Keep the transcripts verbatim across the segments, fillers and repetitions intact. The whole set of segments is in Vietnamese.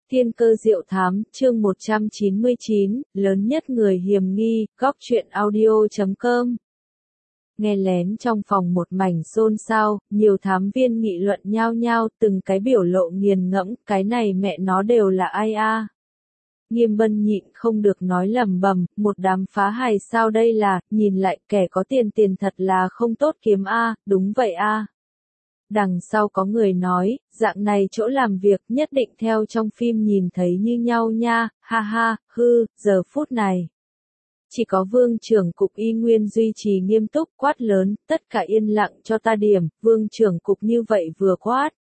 Thiên cơ diệu thám, chương một trăm chín mươi chín, lớn nhất người hiểm nghi, góc truyện audio chấm com. Nghe lén trong phòng một mảnh xôn xao, nhiều thám viên nghị luận nhao nhao, từng cái biểu lộ nghiền ngẫm, cái này mẹ nó đều là ai a? Nghiêm Bân nhịn không được nói lẩm bẩm, một đám phá hài sao đây là, nhìn lại kẻ có tiền tiền thật là không tốt kiếm a, đúng vậy a. Đằng sau có người nói, dạng này chỗ làm việc nhất định theo trong phim nhìn thấy như nhau nha, ha ha, hư, giờ phút này. Chỉ có vương trưởng cục y nguyên duy trì nghiêm túc quát lớn, tất cả yên lặng cho ta điểm, vương trưởng cục như vậy vừa quát.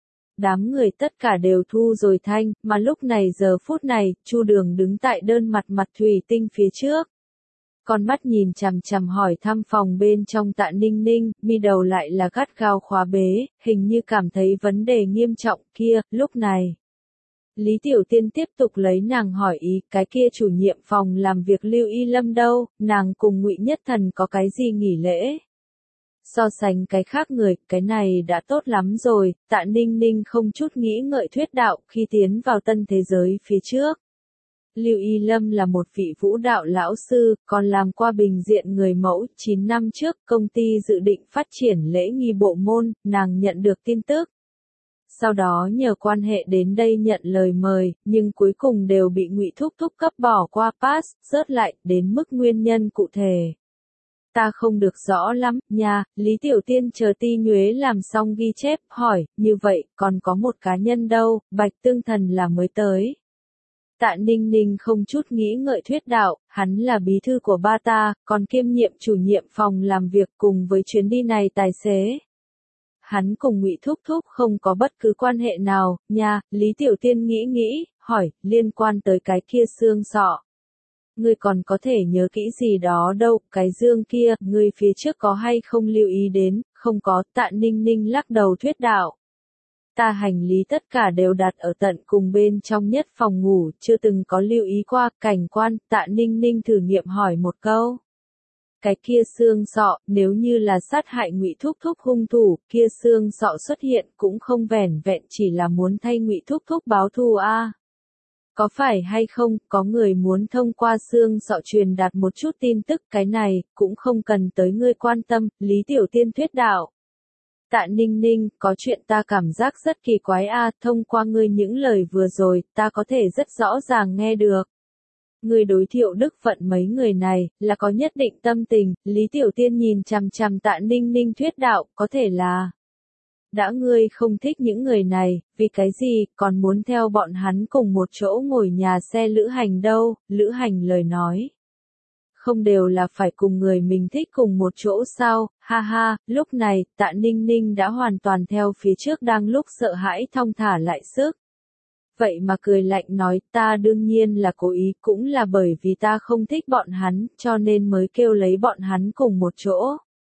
Đám người tất cả đều thu rồi thanh, mà lúc này giờ phút này, Chu Đường đứng tại đơn mặt mặt thủy tinh phía trước. Con mắt nhìn chằm chằm hỏi thăm phòng bên trong Tạ Ninh Ninh, mi đầu lại là gắt gao khóa bế, hình như cảm thấy vấn đề nghiêm trọng kia, lúc này. Lý Tiểu Tiên tiếp tục lấy nàng hỏi ý, cái kia chủ nhiệm phòng làm việc Lưu Y Lâm đâu, nàng cùng Ngụy Nhất Thần có cái gì nghỉ lễ? So sánh cái khác người, cái này đã tốt lắm rồi, Tạ Ninh Ninh không chút nghĩ ngợi thuyết đạo khi tiến vào tân thế giới phía trước. Lưu Y Lâm là một vị vũ đạo lão sư, còn làm qua bình diện người mẫu, chín năm trước công ty dự định phát triển lễ nghi bộ môn, nàng nhận được tin tức. Sau đó nhờ quan hệ đến đây nhận lời mời, nhưng cuối cùng đều bị Ngụy Thúc Thúc cấp bỏ qua pass, rớt lại, đến mức nguyên nhân cụ thể. Ta không được rõ lắm, nha, Lý Tiểu Tiên chờ Ti Nhuế làm xong ghi chép, hỏi, như vậy, còn có một cá nhân đâu, Bạch Tương Thần là mới tới. Tạ Ninh Ninh không chút nghĩ ngợi thuyết đạo, hắn là bí thư của ba ta, còn kiêm nhiệm chủ nhiệm phòng làm việc cùng với chuyến đi này tài xế. Hắn cùng Ngụy Thúc Thúc không có bất cứ quan hệ nào, nha, Lý Tiểu Tiên nghĩ nghĩ, hỏi, liên quan tới cái kia xương sọ. Ngươi còn có thể nhớ kỹ gì đó đâu, cái dương kia, ngươi phía trước có hay không lưu ý đến, không có, Tạ Ninh Ninh lắc đầu thuyết đạo. Ta hành lý tất cả đều đặt ở tận cùng bên trong nhất phòng ngủ, chưa từng có lưu ý qua, cảnh quan, Tạ Ninh Ninh thử nghiệm hỏi một câu. Cái kia xương sọ, nếu như là sát hại Ngụy Thúc Thúc hung thủ, kia xương sọ xuất hiện cũng không vẻn vẹn chỉ là muốn thay Ngụy Thúc Thúc báo thù a. À. Có phải hay không, có người muốn thông qua xương sọ truyền đạt một chút tin tức, cái này, cũng không cần tới ngươi quan tâm, Lý Tiểu Tiên thuyết đạo. Tạ Ninh Ninh, có chuyện ta cảm giác rất kỳ quái a, à, thông qua ngươi những lời vừa rồi, ta có thể rất rõ ràng nghe được. Người đối Thiệu Đức Vận mấy người này, là có nhất định tâm tình, Lý Tiểu Tiên nhìn chằm chằm Tạ Ninh Ninh thuyết đạo, có thể là. Đã ngươi không thích những người này, vì cái gì, còn muốn theo bọn hắn cùng một chỗ ngồi nhà xe lữ hành đâu, lữ hành lời nói. Không đều là phải cùng người mình thích cùng một chỗ sao, ha ha, lúc này, Tạ Ninh Ninh đã hoàn toàn theo phía trước đang lúc sợ hãi thong thả lại sức. Vậy mà cười lạnh nói, ta đương nhiên là cố ý, cũng là bởi vì ta không thích bọn hắn, cho nên mới kêu lấy bọn hắn cùng một chỗ.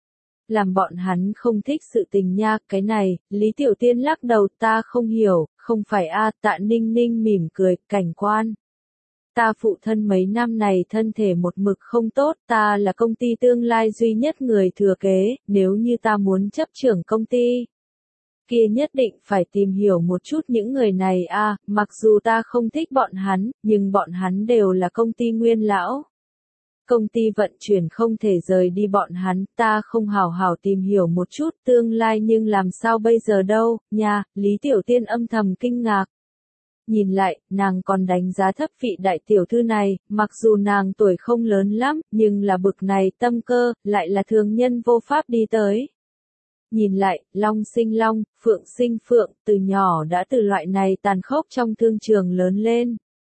Làm bọn hắn không thích sự tình nha, cái này, Lý Tiểu Tiên lắc đầu, ta không hiểu, không phải a, Tạ Ninh Ninh mỉm cười, cảnh quan. Ta phụ thân mấy năm này thân thể một mực không tốt, ta là công ty tương lai duy nhất người thừa kế, nếu như ta muốn chấp trưởng công ty. Kia nhất định phải tìm hiểu một chút những người này a, à, mặc dù ta không thích bọn hắn, nhưng bọn hắn đều là công ty nguyên lão. Công ty vận chuyển không thể rời đi bọn hắn, ta không hào hào tìm hiểu một chút tương lai nhưng làm sao bây giờ đâu, nha, Lý Tiểu Tiên âm thầm kinh ngạc. Nhìn lại, nàng còn đánh giá thấp vị đại tiểu thư này, mặc dù nàng tuổi không lớn lắm, nhưng là bực này tâm cơ, lại là thường nhân vô pháp đi tới. Nhìn lại, long sinh long, phượng sinh phượng, từ nhỏ đã từ loại này tàn khốc trong thương trường lớn lên.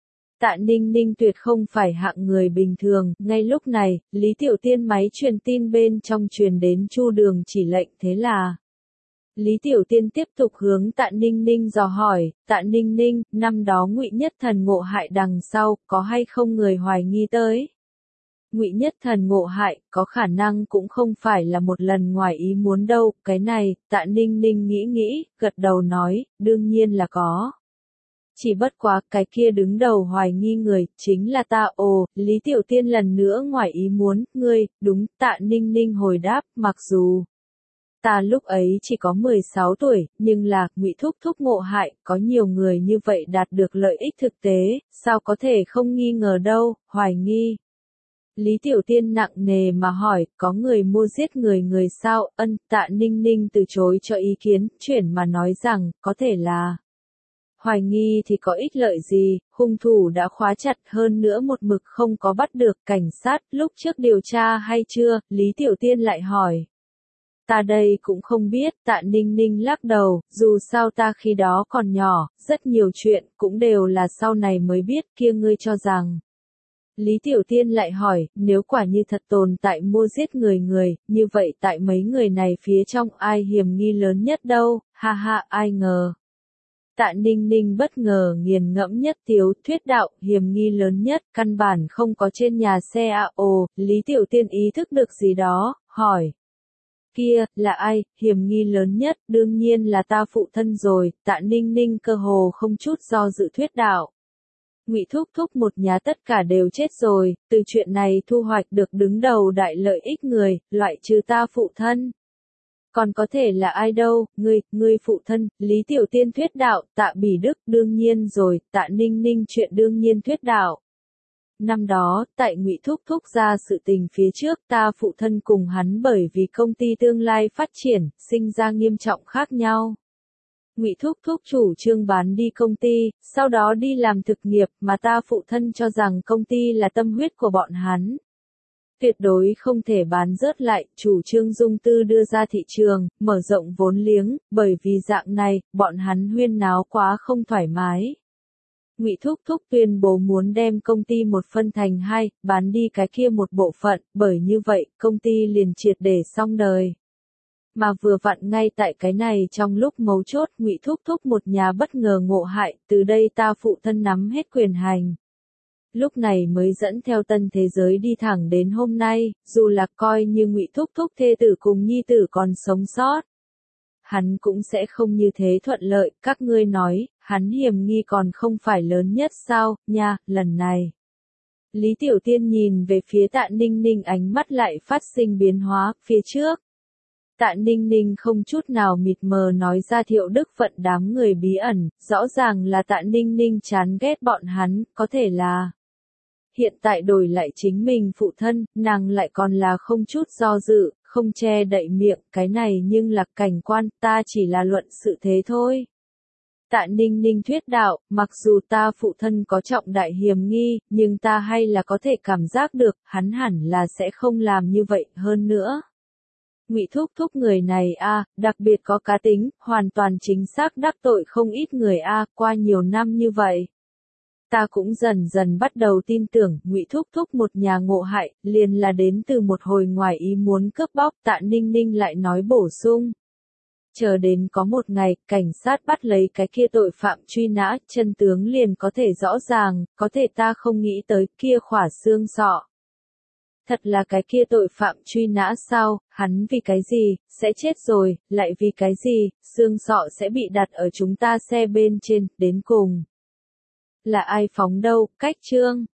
Tạ Ninh Ninh tuyệt không phải hạng người bình thường, ngay lúc này, Lý Tiểu Tiên máy truyền tin bên trong truyền đến Chu Đường chỉ lệnh thế là. Lý Tiểu Tiên tiếp tục hướng Tạ Ninh Ninh dò hỏi, Tạ Ninh Ninh, năm đó Ngụy Nhất Thần ngộ hại đằng sau, có hay không người hoài nghi tới? Ngụy Nhất Thần ngộ hại, có khả năng cũng không phải là một lần ngoài ý muốn đâu, cái này, Tạ Ninh Ninh nghĩ nghĩ, gật đầu nói, đương nhiên là có. Chỉ bất quá, cái kia đứng đầu hoài nghi người, chính là ta, ồ, Lý Tiểu Tiên lần nữa ngoài ý muốn, ngươi, đúng, Tạ Ninh Ninh hồi đáp, mặc dù. Ta lúc ấy chỉ có mười sáu tuổi, nhưng là, Ngụy Thúc Thúc ngộ hại, có nhiều người như vậy đạt được lợi ích thực tế, sao có thể không nghi ngờ đâu, hoài nghi. Lý Tiểu Tiên nặng nề mà hỏi, có người mua giết người người sao, ân, Tạ Ninh Ninh từ chối cho ý kiến, chuyển mà nói rằng, có thể là. Hoài nghi thì có ích lợi gì, hung thủ đã khóa chặt hơn nữa một mực không có bắt được, cảnh sát, lúc trước điều tra hay chưa, Lý Tiểu Tiên lại hỏi. Ta đây cũng không biết, Tạ Ninh Ninh lắc đầu, dù sao ta khi đó còn nhỏ, rất nhiều chuyện, cũng đều là sau này mới biết, kia ngươi cho rằng. Lý Tiểu Tiên lại hỏi, nếu quả như thật tồn tại mua giết người người, như vậy tại mấy người này phía trong ai hiểm nghi lớn nhất đâu, ha ha, ai ngờ. Tạ Ninh Ninh bất ngờ nghiền ngẫm nhất tiếu, thuyết đạo, hiểm nghi lớn nhất, căn bản không có trên nhà xe à, ồ, Lý Tiểu Tiên ý thức được gì đó, hỏi. Kia, là ai, hiểm nghi lớn nhất, đương nhiên là ta phụ thân rồi, Tạ Ninh Ninh cơ hồ không chút do dự thuyết đạo. Ngụy Thúc Thúc một nhà tất cả đều chết rồi, từ chuyện này thu hoạch được đứng đầu đại lợi ích người, loại trừ ta phụ thân. Còn có thể là ai đâu, ngươi, ngươi phụ thân, Lý Tiểu Tiên thuyết đạo, Tạ Bỉ Đức, đương nhiên rồi, Tạ Ninh Ninh chuyện đương nhiên thuyết đạo. Năm đó, tại Ngụy Thúc Thúc ra sự tình phía trước, ta phụ thân cùng hắn bởi vì công ty tương lai phát triển, sinh ra nghiêm trọng khác nhau. Ngụy Thúc Thúc chủ trương bán đi công ty, sau đó đi làm thực nghiệp, mà ta phụ thân cho rằng công ty là tâm huyết của bọn hắn. Tuyệt đối không thể bán rớt lại, chủ trương dung tư đưa ra thị trường, mở rộng vốn liếng, bởi vì dạng này, bọn hắn huyên náo quá không thoải mái. Ngụy Thúc Thúc tuyên bố muốn đem công ty một phân thành hai, bán đi cái kia một bộ phận, bởi như vậy, công ty liền triệt để xong đời. Mà vừa vặn ngay tại cái này trong lúc mấu chốt, Ngụy Thúc Thúc một nhà bất ngờ ngộ hại, từ đây ta phụ thân nắm hết quyền hành. Lúc này mới dẫn theo tân thế giới đi thẳng đến hôm nay, dù là coi như Ngụy Thúc Thúc thê tử cùng nhi tử còn sống sót. Hắn cũng sẽ không như thế thuận lợi, các ngươi nói, hắn hiểm nghi còn không phải lớn nhất sao, nha, lần này. Lý Tiểu Tiên nhìn về phía Tạ Ninh Ninh ánh mắt lại phát sinh biến hóa, phía trước. Tạ Ninh Ninh không chút nào mịt mờ nói ra Thiệu Đức Phận đám người bí ẩn, rõ ràng là Tạ Ninh Ninh chán ghét bọn hắn, có thể là. Hiện tại đổi lại chính mình phụ thân, nàng lại còn là không chút do dự, không che đậy miệng, cái này nhưng là cảnh quan, ta chỉ là luận sự thế thôi. Tạ Ninh Ninh thuyết đạo, mặc dù ta phụ thân có trọng đại hiểm nghi, nhưng ta hay là có thể cảm giác được, hắn hẳn là sẽ không làm như vậy hơn nữa. Ngụy Thúc Thúc người này a, đặc biệt có cá tính, hoàn toàn chính xác đắc tội không ít người a, qua nhiều năm như vậy. Ta cũng dần dần bắt đầu tin tưởng, Ngụy Thúc Thúc một nhà ngộ hại, liền là đến từ một hồi ngoài ý muốn cướp bóc, Tạ Ninh Ninh lại nói bổ sung. Chờ đến có một ngày, cảnh sát bắt lấy cái kia tội phạm truy nã, chân tướng liền có thể rõ ràng, có thể ta không nghĩ tới kia khỏa xương sọ. Thật là cái kia tội phạm truy nã sao, hắn vì cái gì, sẽ chết rồi, lại vì cái gì, xương sọ sẽ bị đặt ở chúng ta xe bên trên, đến cùng. Là ai phóng đâu, cách chương.